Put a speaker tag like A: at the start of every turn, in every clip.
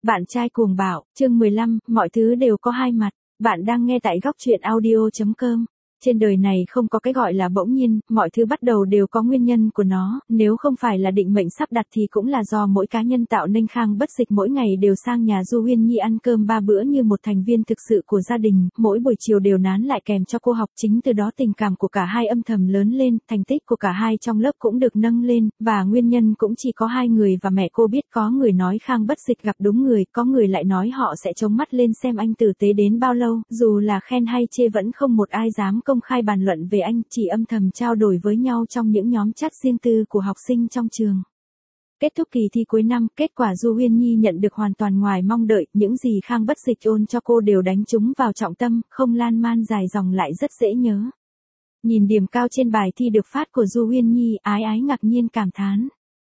A: Bạn trai cuồng bạo, chương 15, mọi thứ đều có hai mặt. Bạn đang nghe tại góc truyện audio.com. Trên đời này không có cái gọi là bỗng nhiên, mọi thứ bắt đầu đều có nguyên nhân của nó, nếu không phải là định mệnh sắp đặt thì cũng là do mỗi cá nhân tạo nên. Khang Bất Dịch mỗi ngày đều sang nhà Du Huyên Nhi ăn cơm 3 bữa như một thành viên thực sự của gia đình, mỗi buổi chiều đều nán lại kèm cho cô học, chính từ đó tình cảm của cả hai âm thầm lớn lên, thành tích của cả hai trong lớp cũng được nâng lên, và nguyên nhân cũng chỉ có hai người và mẹ cô biết. Có người nói Khang Bất Dịch gặp đúng người, có người lại nói họ sẽ chống mắt lên xem anh tử tế đến bao lâu, dù là khen hay chê vẫn không một ai dám công khai bàn luận về anh, chỉ âm thầm trao đổi với nhau trong những nhóm chat riêng tư của học sinh trong trường. Kết thúc kỳ thi cuối năm, kết quả Du Huyên Nhi nhận được hoàn toàn ngoài mong đợi, những gì Khang Bất Dịch ôn cho cô đều đánh trúng vào trọng tâm, không lan man dài dòng lại rất dễ nhớ. Nhìn điểm cao trên bài thi được phát của Du Huyên Nhi, Ái Ái ngạc nhiên cảm thán.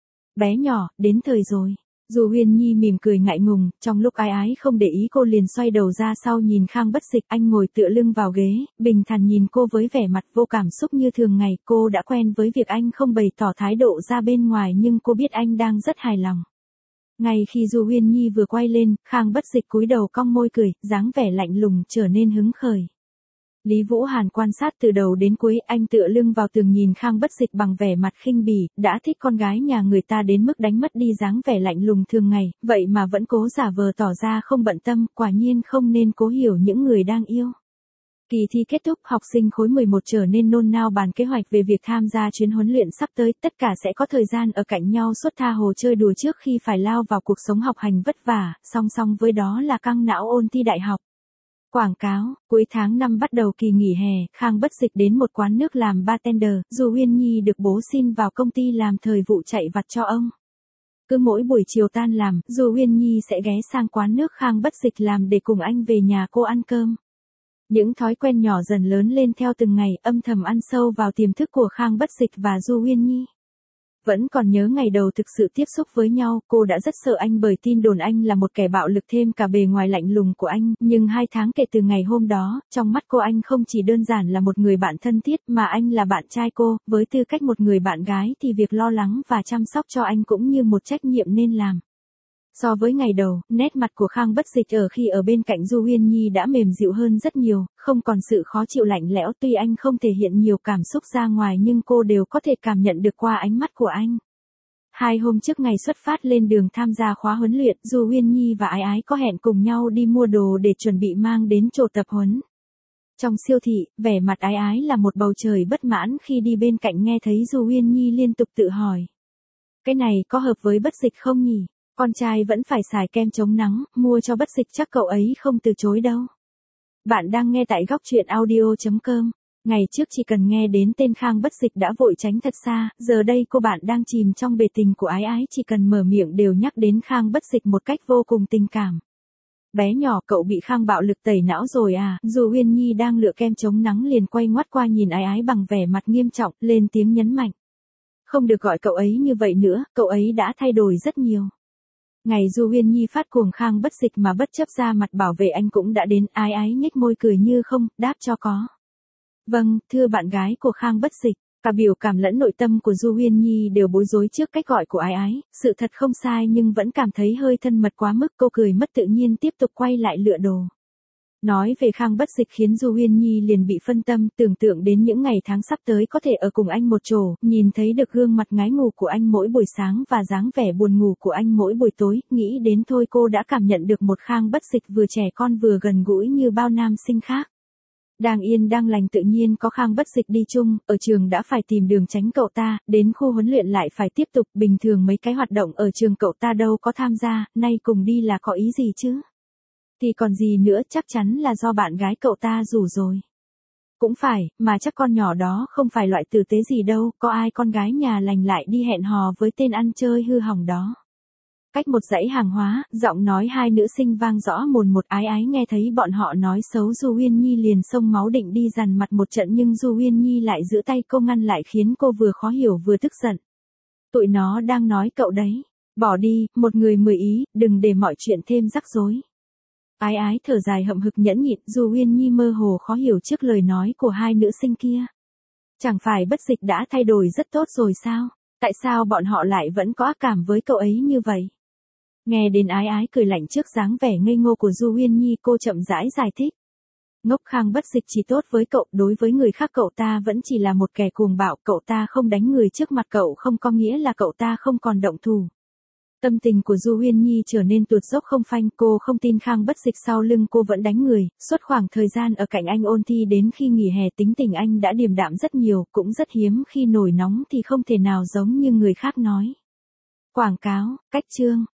A: Bé nhỏ, đến thời rồi. Du Huyên Nhi mỉm cười ngại ngùng, trong lúc Ái Ái không để ý cô liền xoay đầu ra sau nhìn Khang Bất Dịch. Anh ngồi tựa lưng vào ghế, bình thản nhìn cô với vẻ mặt vô cảm xúc như thường ngày. Cô đã quen với việc anh không bày tỏ thái độ ra bên ngoài, nhưng cô biết anh đang rất hài lòng. Ngay khi Du Huyên Nhi vừa quay lên, Khang Bất Dịch cúi đầu cong môi cười, dáng vẻ lạnh lùng trở nên hứng khởi. Lý Vũ Hàn quan sát từ đầu đến cuối, anh tựa lưng vào tường nhìn Khang Bất Dịch bằng vẻ mặt khinh bỉ, đã thích con gái nhà người ta đến mức đánh mất đi dáng vẻ lạnh lùng thường ngày, vậy mà vẫn cố giả vờ tỏ ra không bận tâm, quả nhiên không nên cố hiểu những người đang yêu. Kỳ thi kết thúc, học sinh khối 11 trở nên nôn nao bàn kế hoạch về việc tham gia chuyến huấn luyện sắp tới, tất cả sẽ có thời gian ở cạnh nhau suốt tha hồ chơi đùa trước khi phải lao vào cuộc sống học hành vất vả, song song với đó là căng não ôn thi đại học. Quảng cáo, cuối tháng 5 bắt đầu kỳ nghỉ hè, Khang Bất Dịch đến một quán nước làm bartender, Du Huyên Nhi được bố xin vào công ty làm thời vụ chạy vặt cho ông. Cứ mỗi buổi chiều tan làm, Du Huyên Nhi sẽ ghé sang quán nước Khang Bất Dịch làm để cùng anh về nhà cô ăn cơm. Những thói quen nhỏ dần lớn lên theo từng ngày, âm thầm ăn sâu vào tiềm thức của Khang Bất Dịch và Du Huyên Nhi. Vẫn còn nhớ ngày đầu thực sự tiếp xúc với nhau, cô đã rất sợ anh bởi tin đồn anh là một kẻ bạo lực thêm cả bề ngoài lạnh lùng của anh, nhưng 2 tháng kể từ ngày hôm đó, trong mắt cô anh không chỉ đơn giản là một người bạn thân thiết mà anh là bạn trai cô, với tư cách một người bạn gái thì việc lo lắng và chăm sóc cho anh cũng như một trách nhiệm nên làm. So với ngày đầu, nét mặt của Khang Bất Dịch ở khi ở bên cạnh Du Huyên Nhi đã mềm dịu hơn rất nhiều, không còn sự khó chịu lạnh lẽo. Tuy anh không thể hiện nhiều cảm xúc ra ngoài nhưng cô đều có thể cảm nhận được qua ánh mắt của anh. 2 hôm trước ngày xuất phát lên đường tham gia khóa huấn luyện, Du Huyên Nhi và Ái Ái có hẹn cùng nhau đi mua đồ để chuẩn bị mang đến chỗ tập huấn. Trong siêu thị, vẻ mặt Ái Ái là một bầu trời bất mãn khi đi bên cạnh nghe thấy Du Huyên Nhi liên tục tự hỏi. Cái này có hợp với Bất Dịch không nhỉ? Con trai vẫn phải xài kem chống nắng, mua cho Bất Dịch chắc cậu ấy không từ chối đâu. Bạn đang nghe tại góc truyện audio.com. Ngày trước chỉ cần nghe đến tên Khang Bất Dịch đã vội tránh thật xa, giờ đây cô bạn đang chìm trong bể tình của Ái Ái chỉ cần mở miệng đều nhắc đến Khang Bất Dịch một cách vô cùng tình cảm. Bé nhỏ, cậu bị Khang bạo lực tẩy não rồi à? Du Huyên Nhi đang lựa kem chống nắng liền quay ngoắt qua nhìn Ái Ái bằng vẻ mặt nghiêm trọng, lên tiếng nhấn mạnh. Không được gọi cậu ấy như vậy nữa, cậu ấy đã thay đổi rất nhiều. Ngày Du Huyên Nhi phát cuồng Khang Bất Dịch mà bất chấp ra mặt bảo vệ anh cũng đã đến, Ái Ái nhếch môi cười như không, đáp cho có. Vâng, thưa bạn gái của Khang Bất Dịch. Cả biểu cảm lẫn nội tâm của Du Huyên Nhi đều bối rối trước cách gọi của Ái Ái, sự thật không sai nhưng vẫn cảm thấy hơi thân mật quá mức, cô cười mất tự nhiên tiếp tục quay lại lựa đồ. Nói về Khang Bất Dịch khiến Du Huyên Nhi liền bị phân tâm, tưởng tượng đến những ngày tháng sắp tới có thể ở cùng anh một chỗ, nhìn thấy được gương mặt ngái ngủ của anh mỗi buổi sáng và dáng vẻ buồn ngủ của anh mỗi buổi tối, nghĩ đến thôi cô đã cảm nhận được một Khang Bất Dịch vừa trẻ con vừa gần gũi như bao nam sinh khác. Đang yên đang lành tự nhiên có Khang Bất Dịch đi chung, ở trường đã phải tìm đường tránh cậu ta, đến khu huấn luyện lại phải tiếp tục, bình thường mấy cái hoạt động ở trường cậu ta đâu có tham gia, nay cùng đi là có ý gì chứ? Thì còn gì nữa, chắc chắn là do bạn gái cậu ta rủ rồi. Cũng phải, mà chắc con nhỏ đó không phải loại tử tế gì đâu, có ai con gái nhà lành lại đi hẹn hò với tên ăn chơi hư hỏng đó. Cách một dãy hàng hóa, giọng nói 2 nữ sinh vang rõ mồn một. Ái Ái nghe thấy bọn họ nói xấu Du Huyên Nhi liền xông máu định đi dằn mặt một trận nhưng Du Huyên Nhi lại giữ tay cô ngăn lại khiến cô vừa khó hiểu vừa tức giận. Tụi nó đang nói cậu đấy. Bỏ đi, một người 10 ý, đừng để mọi chuyện thêm rắc rối. Ái Ái thở dài hậm hực nhẫn nhịn, Du Huyên Nhi mơ hồ khó hiểu trước lời nói của 2 nữ sinh kia. Chẳng phải Bất Dịch đã thay đổi rất tốt rồi sao? Tại sao bọn họ lại vẫn có ác cảm với cậu ấy như vậy? Nghe đến ái ái cười lạnh trước dáng vẻ ngây ngô của Du Uyên Nhi, cô chậm rãi giải thích. Ngốc Khang Bất Dịch chỉ tốt với cậu, đối với người khác cậu ta vẫn chỉ là một kẻ cuồng bạo, cậu ta không đánh người trước mặt cậu không có nghĩa là cậu ta không còn động thủ. Tâm tình của Du Uyên Nhi trở nên tuột dốc không phanh, cô không tin Khang Bất Dịch sau lưng cô vẫn đánh người, suốt khoảng thời gian ở cạnh anh ôn thi đến khi nghỉ hè tính tình anh đã điềm đạm rất nhiều, cũng rất hiếm khi nổi nóng thì không thể nào giống như người khác nói. Quảng cáo, cách chương.